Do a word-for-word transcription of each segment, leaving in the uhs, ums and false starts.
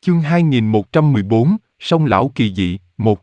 Chương hai nghìn một trăm mười bốn, Song Lão Kỳ Dị, một.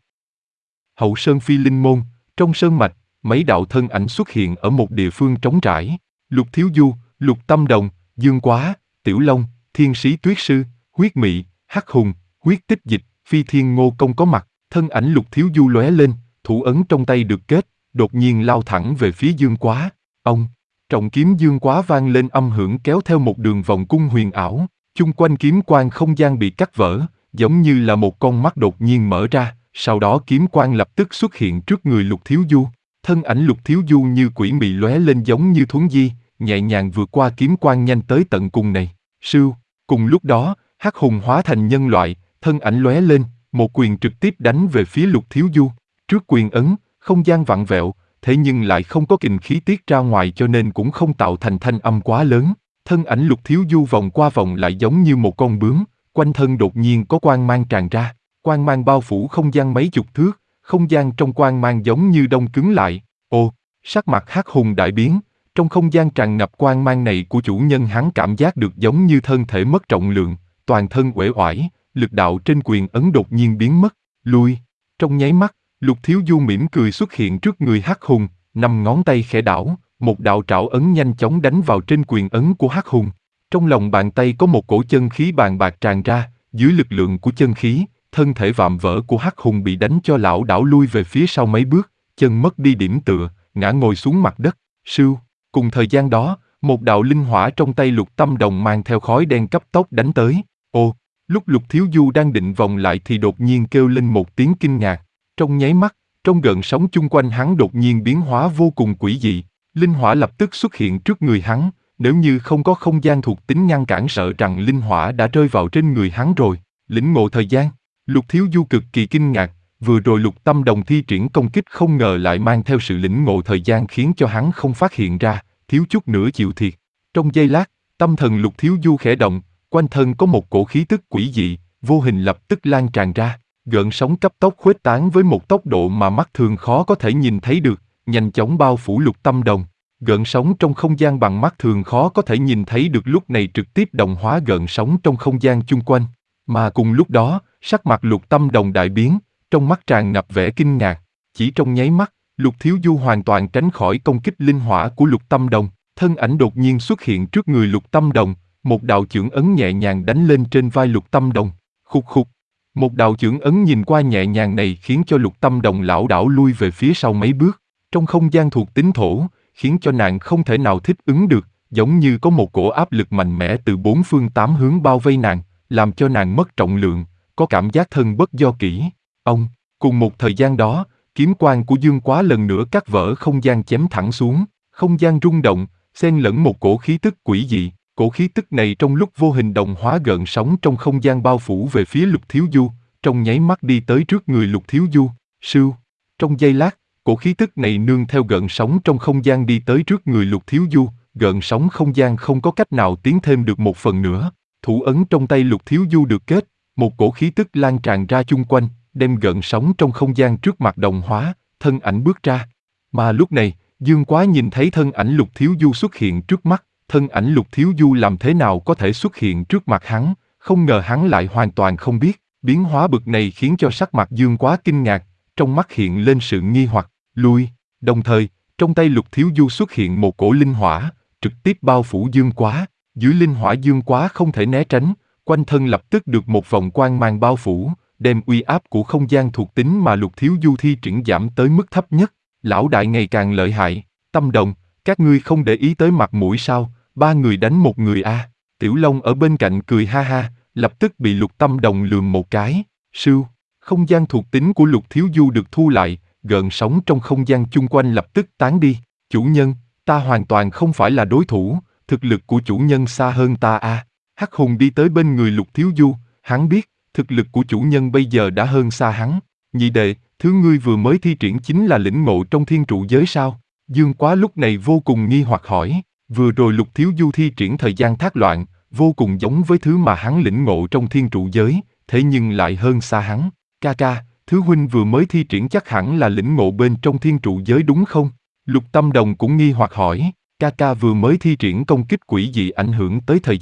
Hậu Sơn Phi Linh Môn, trong sơn mạch, mấy đạo thân ảnh xuất hiện ở một địa phương trống trải. Lục Thiếu Du, Lục Tâm Đồng, Dương Quá, Tiểu Long, Thiên Sĩ Tuyết Sư, Huyết Mị, Hắc Hùng, Huyết Tích Dịch, Phi Thiên Ngô Công có mặt. Thân ảnh Lục Thiếu Du lóe lên, thủ ấn trong tay được kết, đột nhiên lao thẳng về phía Dương Quá. Ông, trọng kiếm Dương Quá vang lên âm hưởng kéo theo một đường vòng cung huyền ảo. Chung quanh kiếm quang không gian bị cắt vỡ, giống như là một con mắt đột nhiên mở ra, sau đó kiếm quang lập tức xuất hiện trước người Lục Thiếu Du. Thân ảnh Lục Thiếu Du như quỷ mị lóe lên giống như thuấn di, nhẹ nhàng vượt qua kiếm quang nhanh tới tận cùng này. Sưu, cùng lúc đó, Hắc Hùng hóa thành nhân loại, thân ảnh lóe lên, một quyền trực tiếp đánh về phía Lục Thiếu Du. Trước quyền ấn, không gian vặn vẹo, thế nhưng lại không có kình khí tiết ra ngoài cho nên cũng không tạo thành thanh âm quá lớn. Thân ảnh Lục Thiếu Du vòng qua vòng lại giống như một con bướm, quanh thân đột nhiên có quang mang tràn ra, quang mang bao phủ không gian mấy chục thước, không gian trong quang mang giống như đông cứng lại. Ồ, sắc mặt Hắc Hùng đại biến, trong không gian tràn ngập quang mang này của chủ nhân hắn cảm giác được giống như thân thể mất trọng lượng, toàn thân uể oải, lực đạo trên quyền ấn đột nhiên biến mất, lui. Trong nháy mắt, Lục Thiếu Du mỉm cười xuất hiện trước người Hắc Hùng, năm ngón tay khẽ đảo. Một đạo trảo ấn nhanh chóng đánh vào trên quyền ấn của Hắc Hùng. Trong lòng bàn tay có một cổ chân khí bàn bạc tràn ra, dưới lực lượng của chân khí, thân thể vạm vỡ của Hắc Hùng bị đánh cho lảo đảo lui về phía sau mấy bước, chân mất đi điểm tựa, ngã ngồi xuống mặt đất. Sưu, cùng thời gian đó, một đạo linh hỏa trong tay Lục Tâm Đồng mang theo khói đen cấp tốc đánh tới. Ồ, lúc Lục Thiếu Du đang định vòng lại thì đột nhiên kêu lên một tiếng kinh ngạc. Trong nháy mắt, trong gợn sóng chung quanh hắn đột nhiên biến hóa vô cùng quỷ dị. Linh hỏa lập tức xuất hiện trước người hắn, nếu như không có không gian thuộc tính ngăn cản sợ rằng linh hỏa đã rơi vào trên người hắn rồi. Lĩnh ngộ thời gian, Lục Thiếu Du cực kỳ kinh ngạc, vừa rồi Lục Tâm Đồng thi triển công kích không ngờ lại mang theo sự lĩnh ngộ thời gian khiến cho hắn không phát hiện ra, thiếu chút nữa chịu thiệt. Trong giây lát, tâm thần Lục Thiếu Du khẽ động, quanh thân có một cổ khí tức quỷ dị, vô hình lập tức lan tràn ra, gợn sóng cấp tốc khuếch tán với một tốc độ mà mắt thường khó có thể nhìn thấy được. Nhanh chóng bao phủ Lục Tâm Đồng. Gợn sóng trong không gian bằng mắt thường khó có thể nhìn thấy được lúc này trực tiếp đồng hóa gợn sóng trong không gian chung quanh. Mà cùng lúc đó, sắc mặt Lục Tâm Đồng đại biến, trong mắt tràn ngập vẻ kinh ngạc. Chỉ trong nháy mắt, Lục Thiếu Du hoàn toàn tránh khỏi công kích linh hỏa của Lục Tâm Đồng. Thân ảnh đột nhiên xuất hiện trước người Lục Tâm Đồng, một đạo chưởng ấn nhẹ nhàng đánh lên trên vai Lục Tâm Đồng. Khục khục. Một đạo chưởng ấn nhìn qua nhẹ nhàng này khiến cho Lục Tâm Đồng lảo đảo lui về phía sau mấy bước. Trong không gian thuộc tính thổ, khiến cho nàng không thể nào thích ứng được, giống như có một cổ áp lực mạnh mẽ từ bốn phương tám hướng bao vây nàng, làm cho nàng mất trọng lượng, có cảm giác thân bất do kỷ. Ông, cùng một thời gian đó, kiếm quang của Dương Quá lần nữa cắt vỡ không gian chém thẳng xuống, không gian rung động, xen lẫn một cổ khí tức quỷ dị. Cổ khí tức này trong lúc vô hình đồng hóa gợn sóng trong không gian bao phủ về phía Lục Thiếu Du, trong nháy mắt đi tới trước người Lục Thiếu Du. Sưu, trong giây lát, cổ khí tức này nương theo gợn sóng trong không gian đi tới trước người Lục Thiếu Du, gợn sóng không gian không có cách nào tiến thêm được một phần nữa. Thủ ấn trong tay Lục Thiếu Du được kết, một cổ khí tức lan tràn ra chung quanh, đem gợn sóng trong không gian trước mặt đồng hóa, thân ảnh bước ra. Mà lúc này, Dương Quá nhìn thấy thân ảnh Lục Thiếu Du xuất hiện trước mắt, thân ảnh Lục Thiếu Du làm thế nào có thể xuất hiện trước mặt hắn, không ngờ hắn lại hoàn toàn không biết. Biến hóa bực này khiến cho sắc mặt Dương Quá kinh ngạc, trong mắt hiện lên sự nghi hoặc, lui. Đồng thời, trong tay Lục Thiếu Du xuất hiện một cổ linh hỏa, trực tiếp bao phủ Dương Quá. Dưới linh hỏa Dương Quá không thể né tránh, quanh thân lập tức được một vòng quang mang bao phủ, đem uy áp của không gian thuộc tính mà Lục Thiếu Du thi triển giảm tới mức thấp nhất. Lão đại ngày càng lợi hại. Tâm Đồng, các ngươi không để ý tới mặt mũi sao? Ba người đánh một người a. À. Tiểu Long ở bên cạnh cười ha ha, lập tức bị Lục Tâm Đồng lườm một cái. Sưu, không gian thuộc tính của Lục Thiếu Du được thu lại, gợn sóng trong không gian chung quanh lập tức tán đi. Chủ nhân, ta hoàn toàn không phải là đối thủ, thực lực của chủ nhân xa hơn ta a. À. Hắc Hùng đi tới bên người Lục Thiếu Du, hắn biết, thực lực của chủ nhân bây giờ đã hơn xa hắn. Nhị đệ, thứ ngươi vừa mới thi triển chính là lĩnh ngộ trong thiên trụ giới sao? Dương Quá lúc này vô cùng nghi hoặc hỏi. Vừa rồi Lục Thiếu Du thi triển thời gian thác loạn, vô cùng giống với thứ mà hắn lĩnh ngộ trong thiên trụ giới, thế nhưng lại hơn xa hắn. Ca ca, thứ huynh vừa mới thi triển chắc hẳn là lĩnh ngộ bên trong thiên trụ giới đúng không? Lục Tâm Đồng cũng nghi hoặc hỏi. Ca ca vừa mới thi triển công kích quỷ dị ảnh hưởng tới thời gian,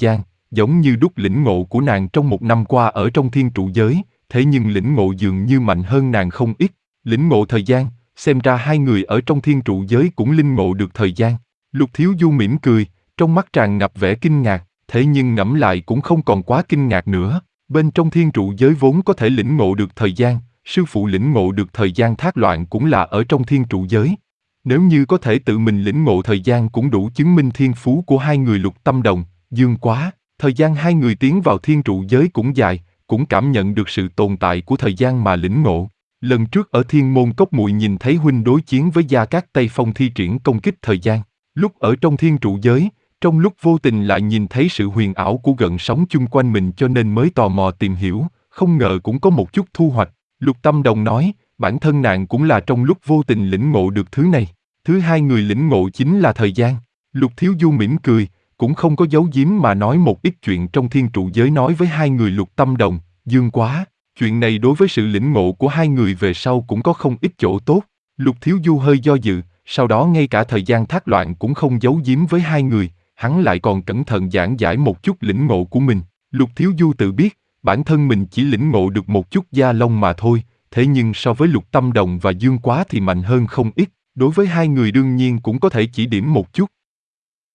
giống như đúc lĩnh ngộ của nàng trong một năm qua ở trong thiên trụ giới, thế nhưng lĩnh ngộ dường như mạnh hơn nàng không ít. Lĩnh ngộ thời gian, xem ra hai người ở trong thiên trụ giới cũng linh ngộ được thời gian. Lục Thiếu Du mỉm cười, trong mắt tràn ngập vẻ kinh ngạc, thế nhưng ngẫm lại cũng không còn quá kinh ngạc nữa. Bên trong thiên trụ giới vốn có thể lĩnh ngộ được thời gian, sư phụ lĩnh ngộ được thời gian thác loạn cũng là ở trong thiên trụ giới. Nếu như có thể tự mình lĩnh ngộ thời gian cũng đủ chứng minh thiên phú của hai người Lục Tâm Đồng, Dương Quá. Thời gian hai người tiến vào thiên trụ giới cũng dài, cũng cảm nhận được sự tồn tại của thời gian mà lĩnh ngộ. Lần trước ở Thiên Môn Cốc muội nhìn thấy huynh đối chiến với Gia Cát Tây Phong thi triển công kích thời gian. Lúc ở trong thiên trụ giới, trong lúc vô tình lại nhìn thấy sự huyền ảo của gợn sóng chung quanh mình cho nên mới tò mò tìm hiểu, không ngờ cũng có một chút thu hoạch. Lục Tâm Đồng nói, bản thân nàng cũng là trong lúc vô tình lĩnh ngộ được thứ này. Thứ hai người lĩnh ngộ chính là thời gian. Lục Thiếu Du mỉm cười, cũng không có giấu giếm mà nói một ít chuyện trong thiên trụ giới nói với hai người Lục Tâm Đồng, Dương Quá. Chuyện này đối với sự lĩnh ngộ của hai người về sau cũng có không ít chỗ tốt. Lục Thiếu Du hơi do dự, sau đó ngay cả thời gian thác loạn cũng không giấu giếm với hai người, hắn lại còn cẩn thận giảng giải một chút lĩnh ngộ của mình. Lục Thiếu Du tự biết, bản thân mình chỉ lĩnh ngộ được một chút da lông mà thôi, thế nhưng so với Lục Tâm Đồng và Dương Quá thì mạnh hơn không ít, đối với hai người đương nhiên cũng có thể chỉ điểm một chút.